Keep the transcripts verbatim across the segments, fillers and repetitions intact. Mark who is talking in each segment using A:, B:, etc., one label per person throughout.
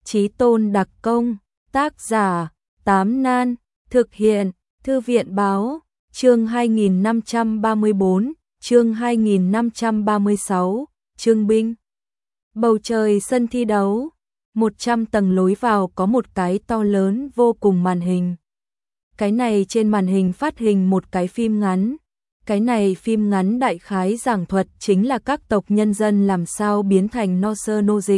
A: Chí Tôn đặc công, tác giả, Tám Nan, thực hiện, Thư viện báo, chương hai nghìn năm trăm ba mươi bốn, chương hai nghìn năm trăm ba mươi sáu, Trương binh. Bầu trời sân thi đấu, một trăm tầng lối vào có một cái to lớn vô cùng màn hình. Cái này trên màn hình phát hình một cái phim ngắn. Cái này phim ngắn đại khái giảng thuật chính là các tộc nhân dân làm sao biến thành no sơ nô dịch.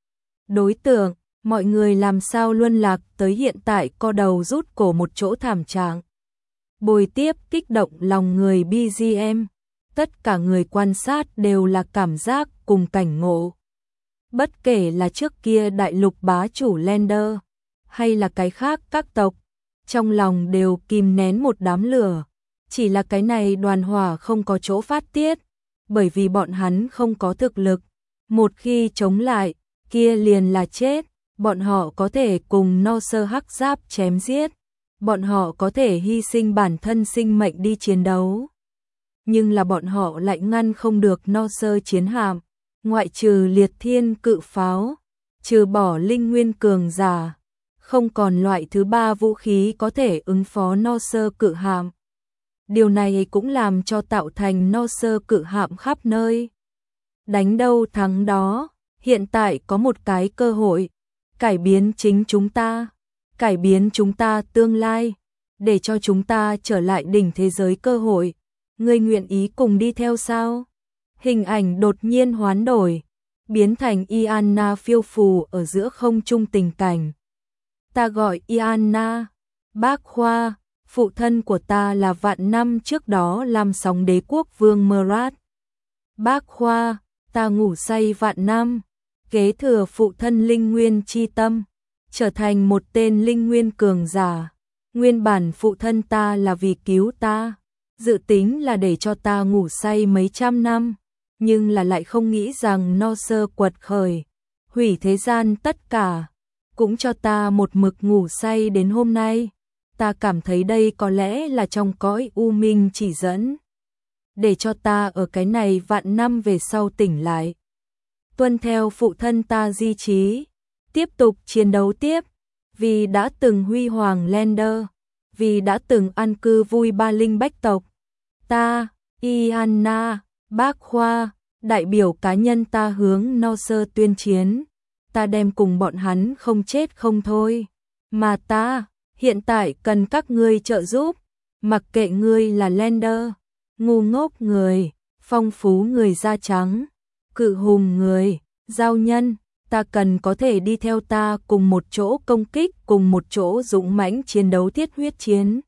A: Đối tượng, mọi người làm sao luân lạc tới hiện tại co đầu rút cổ một chỗ thảm trạng. Bồi tiếp kích động lòng người bê giê em, tất cả người quan sát đều là cảm giác cùng cảnh ngộ. Bất kể là trước kia đại lục bá chủ Lander, hay là cái khác các tộc, trong lòng đều kìm nén một đám lửa. Chỉ là cái này đoàn hỏa không có chỗ phát tiết, bởi vì bọn hắn không có thực lực. Một khi chống lại, kia liền là chết. Bọn họ có thể cùng no sơ hắc giáp chém giết. Bọn họ có thể hy sinh bản thân sinh mệnh đi chiến đấu. Nhưng là bọn họ lại ngăn không được no sơ chiến hạm. Ngoại trừ liệt thiên cự pháo, trừ bỏ linh nguyên cường giả, không còn loại thứ ba vũ khí có thể ứng phó no sơ cự hạm. Điều này cũng làm cho tạo thành no sơ cự hạm khắp nơi. Đánh đâu thắng đó, hiện tại có một cái cơ hội, cải biến chính chúng ta, cải biến chúng ta tương lai, để cho chúng ta trở lại đỉnh thế giới cơ hội. Ngươi nguyện ý cùng đi theo sao? Hình ảnh đột nhiên hoán đổi, biến thành Ianna phiêu phù ở giữa không trung tình cảnh. Ta gọi Ianna, bác Khoa. Phụ thân của ta là vạn năm trước đó làm sóng đế quốc vương Murad. Bác Khoa, ta ngủ say vạn năm, kế thừa phụ thân linh nguyên chi tâm, trở thành một tên linh nguyên cường giả. Nguyên bản phụ thân ta là vì cứu ta, dự tính là để cho ta ngủ say mấy trăm năm, nhưng là lại không nghĩ rằng no sơ quật khởi, hủy thế gian tất cả, cũng cho ta một mực ngủ say đến hôm nay. Ta cảm thấy đây có lẽ là trong cõi u minh chỉ dẫn, để cho ta ở cái này vạn năm về sau tỉnh lại. Tuân theo phụ thân ta di chí, tiếp tục chiến đấu tiếp, vì đã từng huy hoàng Lander, vì đã từng an cư vui ba linh bách tộc. Ta, Ianna, bác Khoa, đại biểu cá nhân ta hướng no sơ tuyên chiến. Ta đem cùng bọn hắn không chết không thôi, mà ta hiện tại cần các ngươi trợ giúp, mặc kệ ngươi là Lander, ngu ngốc người, phong phú người da trắng, cự hùng người, giao nhân, ta cần có thể đi theo ta cùng một chỗ công kích, cùng một chỗ dũng mãnh chiến đấu thiết huyết chiến.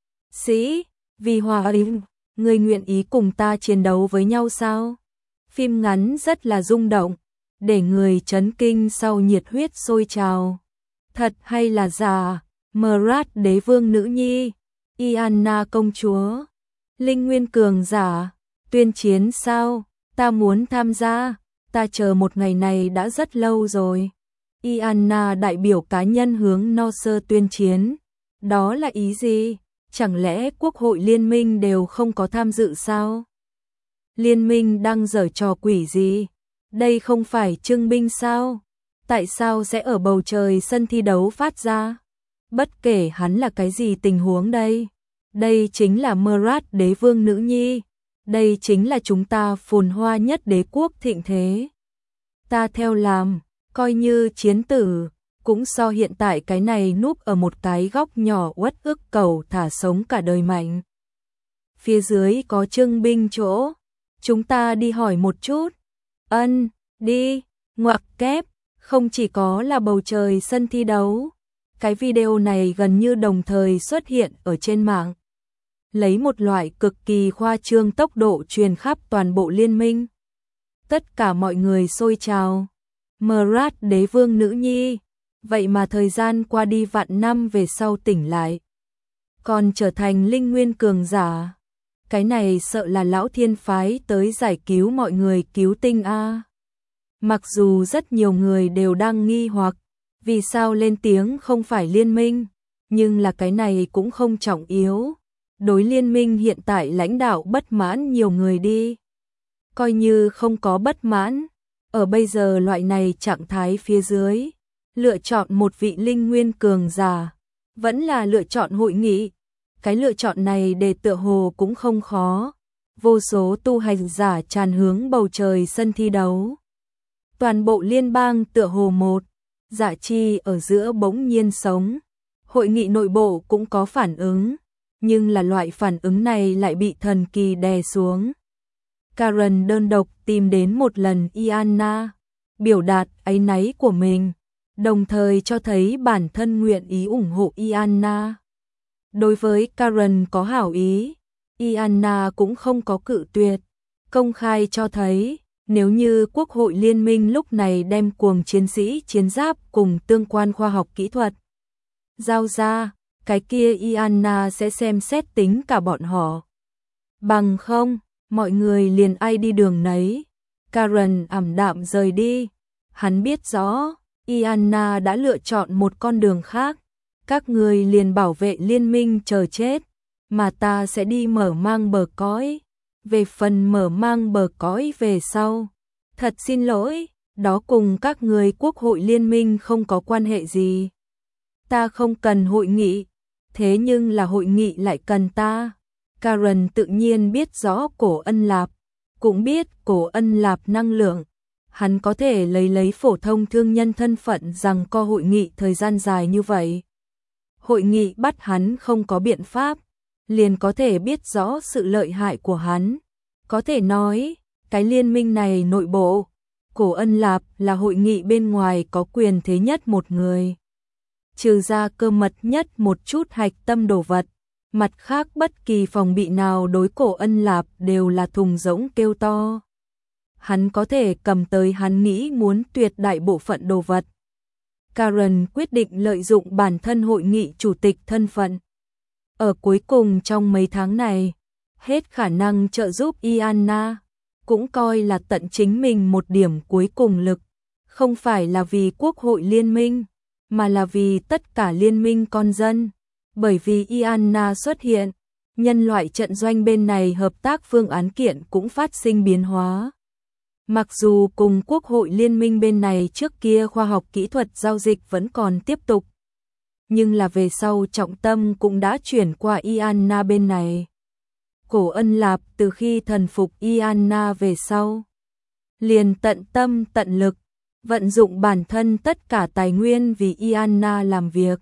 A: Sĩ, vì hòa bình, ngươi nguyện ý cùng ta chiến đấu với nhau sao? Phim ngắn rất là rung động, để người chấn kinh sau nhiệt huyết sôi trào. Thật hay là giả? Murad đế vương nữ nhi, Ianna công chúa, linh nguyên cường giả, tuyên chiến sao? Ta muốn tham gia, ta chờ một ngày này đã rất lâu rồi. Ianna đại biểu cá nhân hướng no sơ tuyên chiến, đó là ý gì? Chẳng lẽ quốc hội liên minh đều không có tham dự sao? Liên minh đang giở trò quỷ gì? Đây không phải trưng binh sao? Tại sao sẽ ở bầu trời sân thi đấu phát ra? Bất kể hắn là cái gì tình huống đây, đây chính là Murad đế vương nữ nhi, đây chính là chúng ta phồn hoa nhất đế quốc thịnh thế. Ta theo làm, coi như chiến tử, cũng so hiện tại cái này núp ở một cái góc nhỏ uất ức cầu thả sống cả đời mạnh. Phía dưới có trưng binh chỗ, chúng ta đi hỏi một chút. Ân, đi, ngoặc kép, không chỉ có là bầu trời sân thi đấu. Cái video này gần như đồng thời xuất hiện ở trên mạng, lấy một loại cực kỳ khoa trương tốc độ truyền khắp toàn bộ liên minh. Tất cả mọi người xôi trào. Murad đế vương nữ nhi, vậy mà thời gian qua đi vạn năm về sau tỉnh lại, còn trở thành linh nguyên cường giả. Cái này sợ là lão thiên phái tới giải cứu mọi người cứu tinh a. Mặc dù rất nhiều người đều đang nghi hoặc vì sao lên tiếng không phải liên minh, nhưng là cái này cũng không trọng yếu. Đối liên minh hiện tại lãnh đạo bất mãn nhiều người đi. Coi như không có bất mãn, ở bây giờ loại này trạng thái phía dưới, lựa chọn một vị linh nguyên cường giả, vẫn là lựa chọn hội nghị. Cái lựa chọn này để tựa hồ cũng không khó. Vô số tu hành giả tràn hướng bầu trời sân thi đấu. Toàn bộ liên bang tựa hồ một, Dạ Chi ở giữa bỗng nhiên sống. Hội nghị nội bộ cũng có phản ứng, nhưng là loại phản ứng này lại bị thần kỳ đè xuống. Karen đơn độc tìm đến một lần Iana, biểu đạt áy náy của mình, đồng thời cho thấy bản thân nguyện ý ủng hộ Iana. Đối với Karen có hảo ý, Iana cũng không có cự tuyệt, công khai cho thấy nếu như Quốc hội Liên minh lúc này đem cuồng chiến sĩ chiến giáp cùng tương quan khoa học kỹ thuật giao ra, cái kia Iana sẽ xem xét tính cả bọn họ. Bằng không, mọi người liền ai đi đường nấy. Karen ảm đạm rời đi. Hắn biết rõ, Iana đã lựa chọn một con đường khác. Các người liền bảo vệ liên minh chờ chết, mà ta sẽ đi mở mang bờ cõi. Về phần mở mang bờ cõi về sau, thật xin lỗi, đó cùng các người Quốc hội Liên minh không có quan hệ gì. Ta không cần hội nghị, thế nhưng là hội nghị lại cần ta. Karen tự nhiên biết rõ Cổ Ân Lạp, cũng biết Cổ Ân Lạp năng lượng. Hắn có thể lấy lấy phổ thông thương nhân thân phận rằng co hội nghị thời gian dài như vậy. Hội nghị bắt hắn không có biện pháp, liền có thể biết rõ sự lợi hại của hắn. Có thể nói, cái liên minh này nội bộ, Cổ Ân Lạp là hội nghị bên ngoài có quyền thế nhất một người. Trừ ra cơ mật nhất một chút hạch tâm đồ vật, mặt khác bất kỳ phòng bị nào đối Cổ Ân Lạp đều là thùng rỗng kêu to. Hắn có thể cầm tới hắn nghĩ muốn tuyệt đại bộ phận đồ vật. Karen quyết định lợi dụng bản thân hội nghị chủ tịch thân phận. Ở cuối cùng trong mấy tháng này, hết khả năng trợ giúp Iana, cũng coi là tận chính mình một điểm cuối cùng lực, không phải là vì Quốc hội Liên minh, mà là vì tất cả liên minh con dân. Bởi vì Iana xuất hiện, nhân loại trận doanh bên này hợp tác phương án kiện cũng phát sinh biến hóa. Mặc dù cùng Quốc hội Liên minh bên này trước kia khoa học kỹ thuật giao dịch vẫn còn tiếp tục, nhưng là về sau trọng tâm cũng đã chuyển qua Iana bên này. Cổ Ân Lạp từ khi thần phục Iana về sau, liền tận tâm tận lực, vận dụng bản thân tất cả tài nguyên vì Iana làm việc.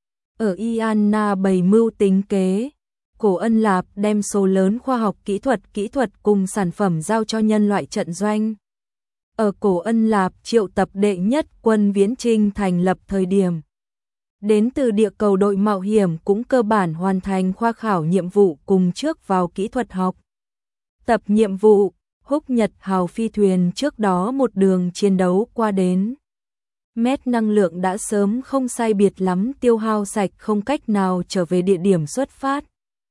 A: Ở Iana bày mưu tính kế, Cổ Ân Lạp đem số lớn khoa học kỹ thuật kỹ thuật cùng sản phẩm giao cho nhân loại trận doanh. Ở Cổ Ân Lạp triệu tập đệ nhất quân viễn trinh thành lập thời điểm, đến từ địa cầu đội mạo hiểm cũng cơ bản hoàn thành khoa khảo nhiệm vụ cùng trước vào kỹ thuật học. Tập nhiệm vụ, Húc Nhật Hào phi thuyền trước đó một đường chiến đấu qua đến. Mét năng lượng đã sớm không sai biệt lắm tiêu hao sạch không cách nào trở về địa điểm xuất phát.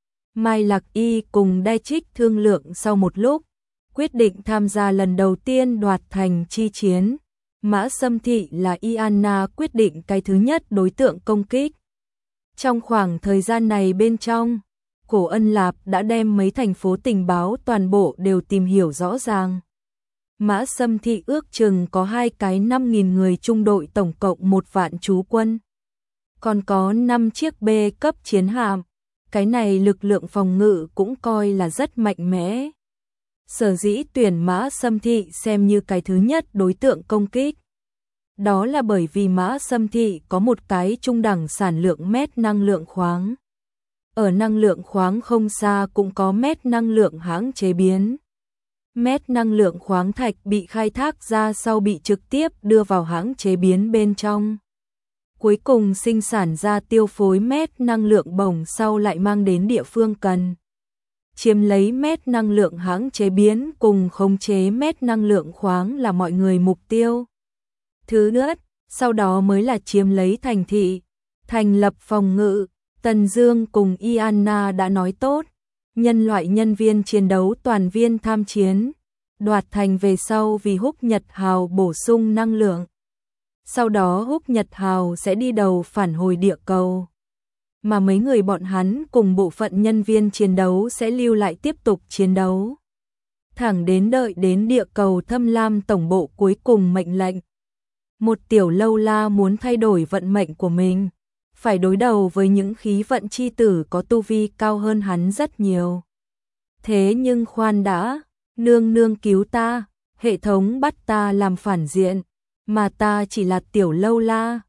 A: Mai Lạc Y cùng Đai Trích thương lượng sau một lúc, quyết định tham gia lần đầu tiên đoạt thành chi chiến. Mã Sâm Thị là Iana quyết định cái thứ nhất đối tượng công kích. Trong khoảng thời gian này bên trong, Cổ Ân Lạp đã đem mấy thành phố tình báo toàn bộ đều tìm hiểu rõ ràng. Mã Sâm Thị ước chừng có hai cái năm nghìn người trung đội tổng cộng một vạn trú quân. Còn có năm chiếc B cấp chiến hạm, cái này lực lượng phòng ngự cũng coi là rất mạnh mẽ. Sở dĩ tuyển Mã Sâm Thị xem như cái thứ nhất đối tượng công kích. Đó là bởi vì Mã Sâm Thị có một cái trung đẳng sản lượng mét năng lượng khoáng. Ở năng lượng khoáng không xa cũng có mét năng lượng hãng chế biến. Mét năng lượng khoáng thạch bị khai thác ra sau bị trực tiếp đưa vào hãng chế biến bên trong. Cuối cùng sinh sản ra tiêu phối mét năng lượng bổng sau lại mang đến địa phương cần. Chiếm lấy mét năng lượng hãng chế biến cùng khống chế mét năng lượng khoáng là mọi người mục tiêu. Thứ nữa, sau đó mới là chiếm lấy thành thị, thành lập phòng ngự. Tần Dương cùng Iana đã nói tốt, nhân loại nhân viên chiến đấu toàn viên tham chiến, đoạt thành về sau vì Húc Nhật Hào bổ sung năng lượng. Sau đó Húc Nhật Hào sẽ đi đầu phản hồi địa cầu, mà mấy người bọn hắn cùng bộ phận nhân viên chiến đấu sẽ lưu lại tiếp tục chiến đấu. Thẳng đến đợi đến địa cầu Thâm Lam tổng bộ cuối cùng mệnh lệnh. Một tiểu lâu la muốn thay đổi vận mệnh của mình, phải đối đầu với những khí vận chi tử có tu vi cao hơn hắn rất nhiều. Thế nhưng khoan đã, nương nương cứu ta, hệ thống bắt ta làm phản diện, mà ta chỉ là tiểu lâu la,